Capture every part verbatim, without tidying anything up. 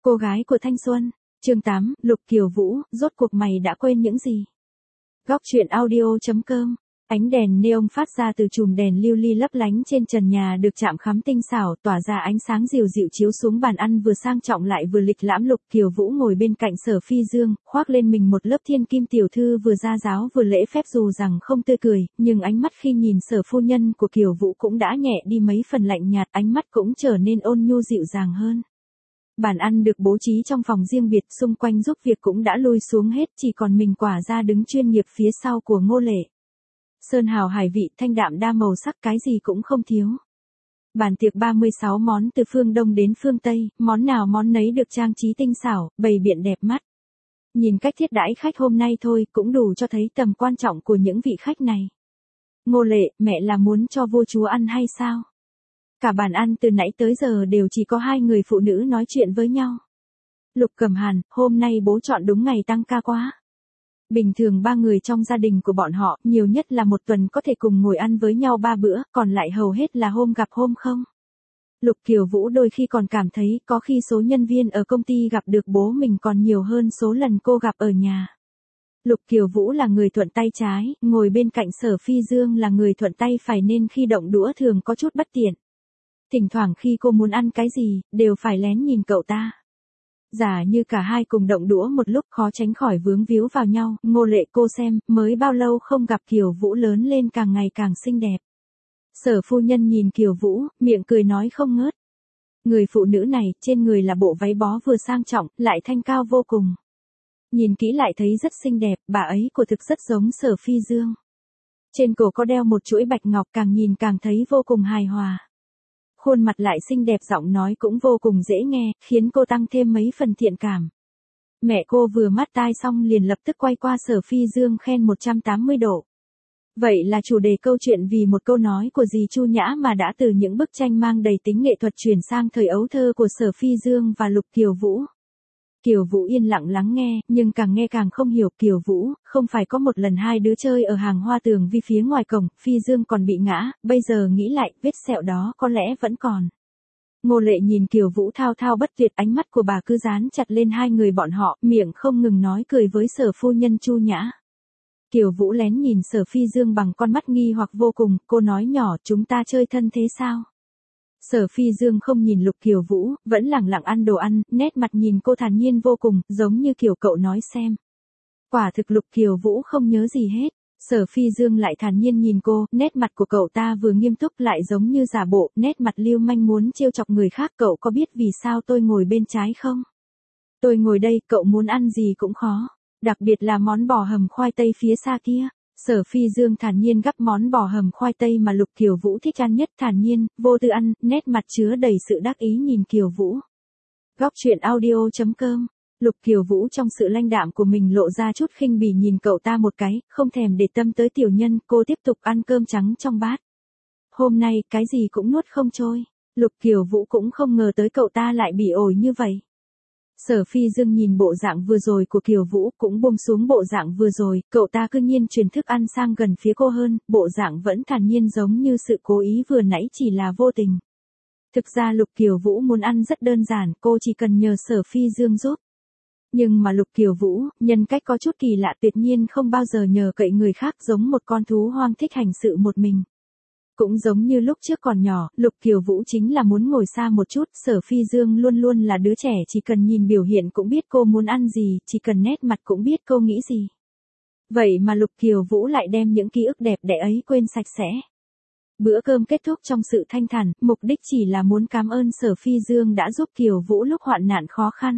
Cô gái của thanh xuân, chương tám, Lục Kiều Vũ, rốt cuộc mày đã quên những gì? Góc truyện audio chấm com. Ánh đèn neon phát ra từ chùm đèn lưu ly lấp lánh trên trần nhà được chạm khắm tinh xảo, tỏa ra ánh sáng dịu dịu chiếu xuống bàn ăn vừa sang trọng lại vừa lịch lãm. Lục Kiều Vũ ngồi bên cạnh Sở Phi Dương, khoác lên mình một lớp thiên kim tiểu thư vừa gia giáo vừa lễ phép, dù rằng không tươi cười, nhưng ánh mắt khi nhìn Sở phu nhân của Kiều Vũ cũng đã nhẹ đi mấy phần lạnh nhạt, ánh mắt cũng trở nên ôn nhu dịu dàng hơn. Bàn ăn được bố trí trong phòng riêng biệt, xung quanh giúp việc cũng đã lui xuống hết, chỉ còn mình Quả Gia đứng chuyên nghiệp phía sau của Ngô Lệ. Sơn hào hải vị, thanh đạm đa màu sắc, cái gì cũng không thiếu. Bàn tiệc ba mươi sáu món từ phương Đông đến phương Tây, món nào món nấy được trang trí tinh xảo, bày biện đẹp mắt. Nhìn cách thiết đãi khách hôm nay thôi cũng đủ cho thấy tầm quan trọng của những vị khách này. Ngô Lệ, mẹ là muốn cho vua chúa ăn hay sao? Cả bàn ăn từ nãy tới giờ đều chỉ có hai người phụ nữ nói chuyện với nhau. Lục Cẩm Hàn, hôm nay bố chọn đúng ngày tăng ca quá. Bình thường ba người trong gia đình của bọn họ, nhiều nhất là một tuần có thể cùng ngồi ăn với nhau ba bữa, còn lại hầu hết là hôm gặp hôm không. Lục Kiều Vũ đôi khi còn cảm thấy có khi số nhân viên ở công ty gặp được bố mình còn nhiều hơn số lần cô gặp ở nhà. Lục Kiều Vũ là người thuận tay trái, ngồi bên cạnh Sở Phi Dương là người thuận tay phải nên khi động đũa thường có chút bất tiện. Thỉnh thoảng khi cô muốn ăn cái gì, đều phải lén nhìn cậu ta. Giả như cả hai cùng động đũa một lúc khó tránh khỏi vướng víu vào nhau. Ngô Lệ, cô xem, mới bao lâu không gặp Kiều Vũ lớn lên càng ngày càng xinh đẹp. Sở phu nhân nhìn Kiều Vũ, miệng cười nói không ngớt. Người phụ nữ này, trên người là bộ váy bó vừa sang trọng, lại thanh cao vô cùng. Nhìn kỹ lại thấy rất xinh đẹp, bà ấy của thực rất giống Sở Phi Dương. Trên cổ có đeo một chuỗi bạch ngọc, càng nhìn càng thấy vô cùng hài hòa. Khuôn mặt lại xinh đẹp, giọng nói cũng vô cùng dễ nghe, khiến cô tăng thêm mấy phần thiện cảm. Mẹ cô vừa mát tai xong liền lập tức quay qua Sở Phi Dương khen một trăm tám mươi độ. Vậy là chủ đề câu chuyện vì một câu nói của dì Chu Nhã mà đã từ những bức tranh mang đầy tính nghệ thuật chuyển sang thời ấu thơ của Sở Phi Dương và Lục Kiều Vũ. Kiều Vũ yên lặng lắng nghe, nhưng càng nghe càng không hiểu. Kiều Vũ, không phải có một lần hai đứa chơi ở hàng hoa tường vi phía ngoài cổng, Phi Dương còn bị ngã, bây giờ nghĩ lại, vết sẹo đó có lẽ vẫn còn. Ngô Lệ nhìn Kiều Vũ thao thao bất tuyệt, ánh mắt của bà cứ dán chặt lên hai người bọn họ, miệng không ngừng nói cười với Sở phu nhân Chu Nhã. Kiều Vũ lén nhìn Sở Phi Dương bằng con mắt nghi hoặc vô cùng, cô nói nhỏ, chúng ta chơi thân thế sao? Sở Phi Dương không nhìn Lục Kiều Vũ, vẫn lẳng lặng ăn đồ ăn, nét mặt nhìn cô thản nhiên vô cùng, giống như kiểu cậu nói xem. Quả thực Lục Kiều Vũ không nhớ gì hết. Sở Phi Dương lại thản nhiên nhìn cô, nét mặt của cậu ta vừa nghiêm túc lại giống như giả bộ, nét mặt lưu manh muốn trêu chọc người khác. Cậu có biết vì sao tôi ngồi bên trái không? Tôi ngồi đây, cậu muốn ăn gì cũng khó. Đặc biệt là món bò hầm khoai tây phía xa kia. Sở Phi Dương thản nhiên gắp món bò hầm khoai tây mà Lục Kiều Vũ thích ăn nhất, thản nhiên, vô tư ăn, nét mặt chứa đầy sự đắc ý nhìn Kiều Vũ. Góc truyện audio chấm com. Lục Kiều Vũ trong sự lãnh đạm của mình lộ ra chút khinh bỉ nhìn cậu ta một cái, không thèm để tâm tới tiểu nhân, cô tiếp tục ăn cơm trắng trong bát. Hôm nay, cái gì cũng nuốt không trôi. Lục Kiều Vũ cũng không ngờ tới cậu ta lại bỉ ổi như vậy. Sở Phi Dương nhìn bộ dạng vừa rồi của Kiều Vũ cũng buông xuống bộ dạng vừa rồi, cậu ta cứ nhiên chuyển thức ăn sang gần phía cô hơn, bộ dạng vẫn thản nhiên giống như sự cố ý vừa nãy chỉ là vô tình. Thực ra Lục Kiều Vũ muốn ăn rất đơn giản, cô chỉ cần nhờ Sở Phi Dương giúp. Nhưng mà Lục Kiều Vũ, nhân cách có chút kỳ lạ, tuyệt nhiên không bao giờ nhờ cậy người khác, giống một con thú hoang thích hành sự một mình. Cũng giống như lúc trước còn nhỏ, Lục Kiều Vũ chính là muốn ngồi xa một chút, Sở Phi Dương luôn luôn là đứa trẻ chỉ cần nhìn biểu hiện cũng biết cô muốn ăn gì, chỉ cần nét mặt cũng biết cô nghĩ gì. Vậy mà Lục Kiều Vũ lại đem những ký ức đẹp đẽ ấy quên sạch sẽ. Bữa cơm kết thúc trong sự thanh thản, mục đích chỉ là muốn cảm ơn Sở Phi Dương đã giúp Kiều Vũ lúc hoạn nạn khó khăn.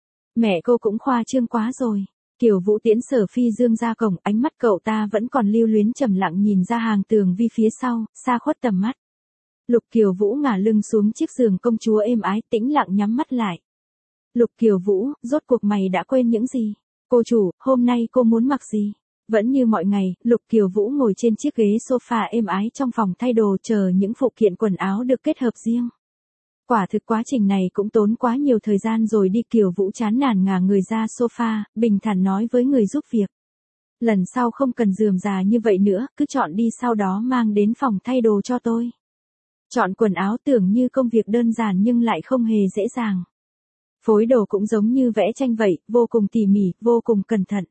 Mẹ cô cũng khoa trương quá rồi. Kiều Vũ tiễn Sở Phi Dương ra cổng, ánh mắt cậu ta vẫn còn lưu luyến trầm lặng nhìn ra hàng tường vi phía sau, xa khuất tầm mắt. Lục Kiều Vũ ngả lưng xuống chiếc giường công chúa êm ái, tĩnh lặng nhắm mắt lại. Lục Kiều Vũ, rốt cuộc mày đã quên những gì? Cô chủ, hôm nay cô muốn mặc gì? Vẫn như mọi ngày, Lục Kiều Vũ ngồi trên chiếc ghế sofa êm ái trong phòng thay đồ chờ những phụ kiện quần áo được kết hợp riêng. Quả thực quá trình này cũng tốn quá nhiều thời gian rồi đi. Kiều Vũ chán nản ngả người ra sofa, bình thản nói với người giúp việc. Lần sau không cần rườm rà như vậy nữa, cứ chọn đi sau đó mang đến phòng thay đồ cho tôi. Chọn quần áo tưởng như công việc đơn giản nhưng lại không hề dễ dàng. Phối đồ cũng giống như vẽ tranh vậy, vô cùng tỉ mỉ, vô cùng cẩn thận.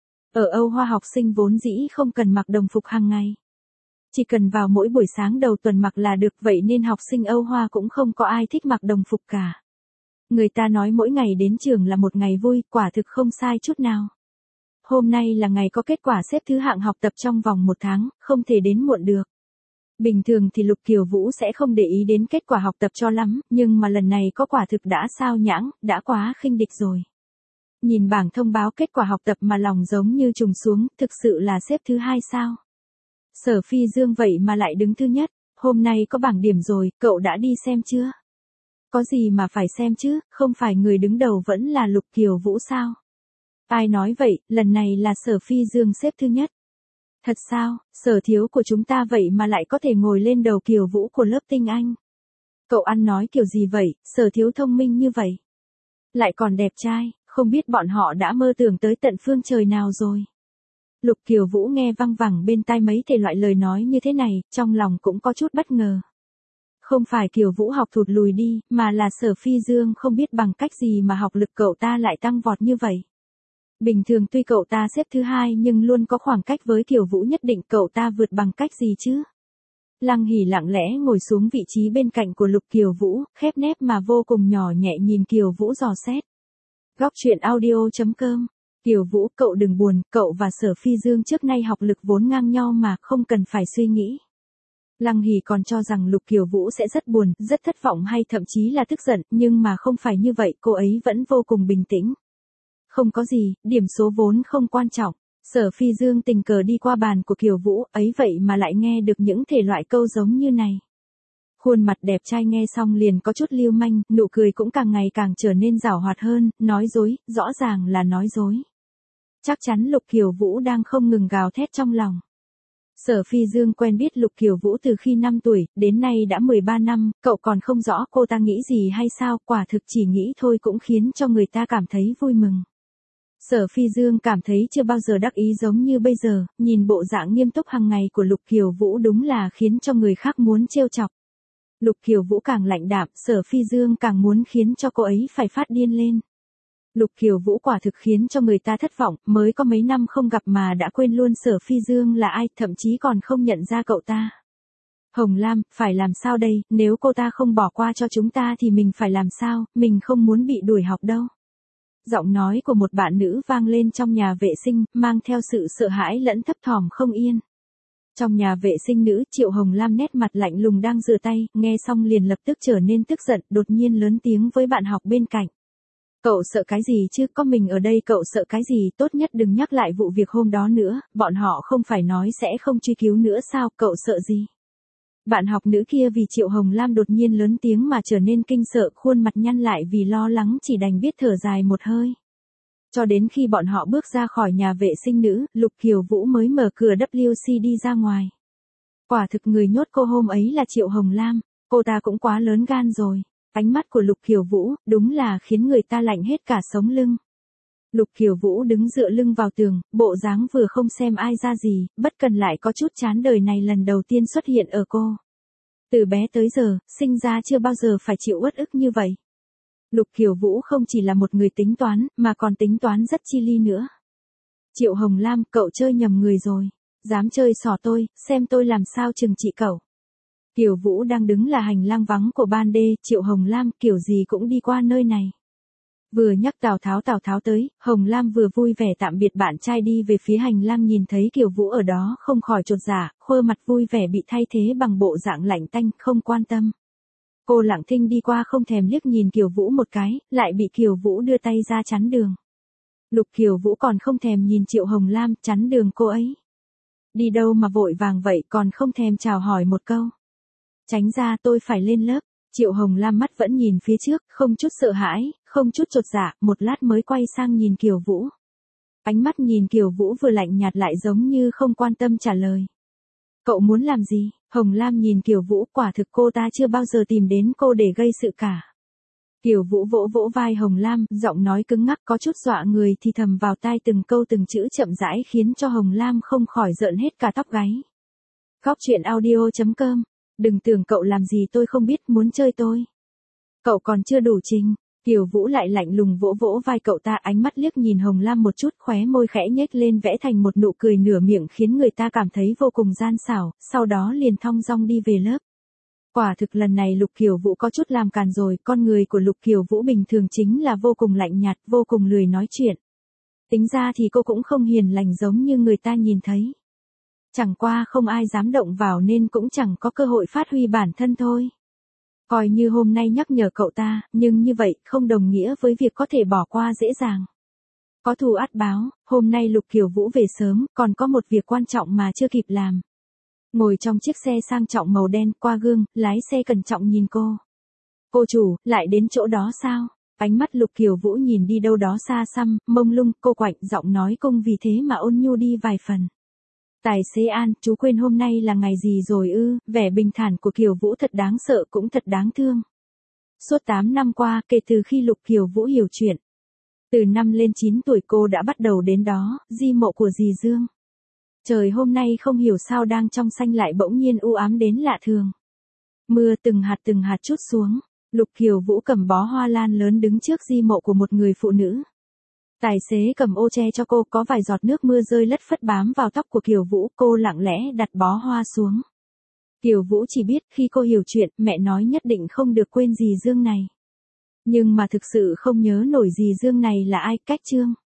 Ở Âu Hoa học sinh vốn dĩ không cần mặc đồng phục hàng ngày. Chỉ cần vào mỗi buổi sáng đầu tuần mặc là được, vậy nên học sinh Âu Hoa cũng không có ai thích mặc đồng phục cả. Người ta nói mỗi ngày đến trường là một ngày vui, quả thực không sai chút nào. Hôm nay là ngày có kết quả xếp thứ hạng học tập trong vòng một tháng, không thể đến muộn được. Bình thường thì Lục Kiều Vũ sẽ không để ý đến kết quả học tập cho lắm, nhưng mà lần này có quả thực đã sao nhãng, đã quá khinh địch rồi. Nhìn bảng thông báo kết quả học tập mà lòng giống như trùng xuống, thực sự là xếp thứ hai sao? Sở Phi Dương vậy mà lại đứng thứ nhất, hôm nay có bảng điểm rồi, cậu đã đi xem chưa? Có gì mà phải xem chứ, không phải người đứng đầu vẫn là Lục Kiều Vũ sao? Ai nói vậy, lần này là Sở Phi Dương xếp thứ nhất. Thật sao, Sở thiếu của chúng ta vậy mà lại có thể ngồi lên đầu Kiều Vũ của lớp tinh Anh. Cậu ăn nói kiểu gì vậy, Sở thiếu thông minh như vậy. Lại còn đẹp trai, không biết bọn họ đã mơ tưởng tới tận phương trời nào rồi. Lục Kiều Vũ nghe văng vẳng bên tai mấy thể loại lời nói như thế này, trong lòng cũng có chút bất ngờ. Không phải Kiều Vũ học thụt lùi đi, mà là Sở Phi Dương không biết bằng cách gì mà học lực cậu ta lại tăng vọt như vậy. Bình thường tuy cậu ta xếp thứ hai nhưng luôn có khoảng cách với Kiều Vũ, nhất định cậu ta vượt bằng cách gì chứ? Lăng Hỉ lặng lẽ ngồi xuống vị trí bên cạnh của Lục Kiều Vũ, khép nép mà vô cùng nhỏ nhẹ nhìn Kiều Vũ dò xét. Góc truyện audio chấm com. Kiều Vũ, cậu đừng buồn, cậu và Sở Phi Dương trước nay học lực vốn ngang nhau mà, không cần phải suy nghĩ. Lăng Hỉ còn cho rằng Lục Kiều Vũ sẽ rất buồn, rất thất vọng hay thậm chí là tức giận, nhưng mà không phải như vậy, cô ấy vẫn vô cùng bình tĩnh. Không có gì, điểm số vốn không quan trọng. Sở Phi Dương tình cờ đi qua bàn của Kiều Vũ, ấy vậy mà lại nghe được những thể loại câu giống như này. Khuôn mặt đẹp trai nghe xong liền có chút lưu manh, nụ cười cũng càng ngày càng trở nên giảo hoạt hơn, nói dối, rõ ràng là nói dối. Chắc chắn Lục Kiều Vũ đang không ngừng gào thét trong lòng. Sở Phi Dương quen biết Lục Kiều Vũ từ khi năm tuổi, đến nay đã mười ba năm, cậu còn không rõ cô ta nghĩ gì hay sao, quả thực chỉ nghĩ thôi cũng khiến cho người ta cảm thấy vui mừng. Sở Phi Dương cảm thấy chưa bao giờ đắc ý giống như bây giờ, nhìn bộ dạng nghiêm túc hàng ngày của Lục Kiều Vũ đúng là khiến cho người khác muốn trêu chọc. Lục Kiều Vũ càng lạnh đạm, Sở Phi Dương càng muốn khiến cho cô ấy phải phát điên lên. Lục Kiều Vũ quả thực khiến cho người ta thất vọng, mới có mấy năm không gặp mà đã quên luôn Sở Phi Dương là ai, thậm chí còn không nhận ra cậu ta. Hồng Lam, phải làm sao đây, nếu cô ta không bỏ qua cho chúng ta thì mình phải làm sao, mình không muốn bị đuổi học đâu. Giọng nói của một bạn nữ vang lên trong nhà vệ sinh, mang theo sự sợ hãi lẫn thấp thỏm không yên. Trong nhà vệ sinh nữ, Triệu Hồng Lam nét mặt lạnh lùng đang rửa tay, nghe xong liền lập tức trở nên tức giận, đột nhiên lớn tiếng với bạn học bên cạnh. Cậu sợ cái gì chứ, có mình ở đây cậu sợ cái gì, tốt nhất đừng nhắc lại vụ việc hôm đó nữa, bọn họ không phải nói sẽ không truy cứu nữa sao, cậu sợ gì? Bạn học nữ kia vì Triệu Hồng Lam đột nhiên lớn tiếng mà trở nên kinh sợ, khuôn mặt nhăn lại vì lo lắng chỉ đành biết thở dài một hơi. Cho đến khi bọn họ bước ra khỏi nhà vệ sinh nữ, Lục Kiều Vũ mới mở cửa W C đi ra ngoài. Quả thực người nhốt cô hôm ấy là Triệu Hồng Lam, cô ta cũng quá lớn gan rồi. Ánh mắt của Lục Kiều Vũ, đúng là khiến người ta lạnh hết cả sống lưng. Lục Kiều Vũ đứng dựa lưng vào tường, bộ dáng vừa không xem ai ra gì, bất cần lại có chút chán đời này lần đầu tiên xuất hiện ở cô. Từ bé tới giờ, sinh ra chưa bao giờ phải chịu uất ức như vậy. Lục Kiều Vũ không chỉ là một người tính toán, mà còn tính toán rất chi ly nữa. Triệu Hồng Lam, cậu chơi nhầm người rồi. Dám chơi xỏ tôi, xem tôi làm sao trừng trị cậu. Kiều Vũ đang đứng là hành lang vắng của ban đê, Triệu Hồng Lam kiểu gì cũng đi qua nơi này. Vừa nhắc Tào Tháo Tào Tháo tới, Hồng Lam vừa vui vẻ tạm biệt bạn trai đi về phía hành lang, nhìn thấy Kiều Vũ ở đó không khỏi chột dạ, khuôn mặt vui vẻ bị thay thế bằng bộ dạng lạnh tanh, không quan tâm. Cô lặng thinh đi qua không thèm liếc nhìn Kiều Vũ một cái, lại bị Kiều Vũ đưa tay ra chắn đường. Lục Kiều Vũ còn không thèm nhìn Triệu Hồng Lam, chắn đường cô ấy. Đi đâu mà vội vàng vậy, còn không thèm chào hỏi một câu. Tránh ra, tôi phải lên lớp. Triệu Hồng Lam mắt vẫn nhìn phía trước, không chút sợ hãi, không chút chột dạ, một lát mới quay sang nhìn Kiều Vũ. Ánh mắt nhìn Kiều Vũ vừa lạnh nhạt lại giống như không quan tâm trả lời. Cậu muốn làm gì? Hồng Lam nhìn Kiều Vũ, quả thực cô ta chưa bao giờ tìm đến cô để gây sự cả. Kiều Vũ vỗ vỗ vai Hồng Lam, giọng nói cứng ngắc có chút dọa người thì thầm vào tai từng câu từng chữ chậm rãi khiến cho Hồng Lam không khỏi rợn hết cả tóc gáy. Góc truyện audio chấm com. Đừng tưởng cậu làm gì tôi không biết, muốn chơi tôi. Cậu còn chưa đủ trình. Kiều Vũ lại lạnh lùng vỗ vỗ vai cậu ta, ánh mắt liếc nhìn Hồng Lam một chút, khóe môi khẽ nhếch lên vẽ thành một nụ cười nửa miệng khiến người ta cảm thấy vô cùng gian xảo, sau đó liền thong dong đi về lớp. Quả thực lần này Lục Kiều Vũ có chút làm càn rồi, con người của Lục Kiều Vũ bình thường chính là vô cùng lạnh nhạt, vô cùng lười nói chuyện. Tính ra thì cô cũng không hiền lành giống như người ta nhìn thấy. Chẳng qua không ai dám động vào nên cũng chẳng có cơ hội phát huy bản thân thôi. Coi như hôm nay nhắc nhở cậu ta, nhưng như vậy không đồng nghĩa với việc có thể bỏ qua dễ dàng. Có thù ắt báo, hôm nay Lục Kiều Vũ về sớm, còn có một việc quan trọng mà chưa kịp làm. Ngồi trong chiếc xe sang trọng màu đen, qua gương, lái xe cẩn trọng nhìn cô. Cô chủ, lại đến chỗ đó sao? Ánh mắt Lục Kiều Vũ nhìn đi đâu đó xa xăm, mông lung, cô quạnh giọng nói cung vì thế mà ôn nhu đi vài phần. Tài xế An, chú quên hôm nay là ngày gì rồi ư? Vẻ bình thản của Kiều Vũ thật đáng sợ cũng thật đáng thương. Suốt tám năm qua, kể từ khi Lục Kiều Vũ hiểu chuyện. Từ năm lên chín tuổi cô đã bắt đầu đến đó, di mộ của dì Dương. Trời hôm nay không hiểu sao đang trong xanh lại bỗng nhiên u ám đến lạ thường. Mưa từng hạt từng hạt trút xuống, Lục Kiều Vũ cầm bó hoa lan lớn đứng trước di mộ của một người phụ nữ. Tài xế cầm ô che cho cô, có vài giọt nước mưa rơi lất phất bám vào tóc của Kiều Vũ, cô lặng lẽ đặt bó hoa xuống. Kiều Vũ chỉ biết khi cô hiểu chuyện, mẹ nói nhất định không được quên dì Dương này. Nhưng mà thực sự không nhớ nổi dì Dương này là ai, cách chương.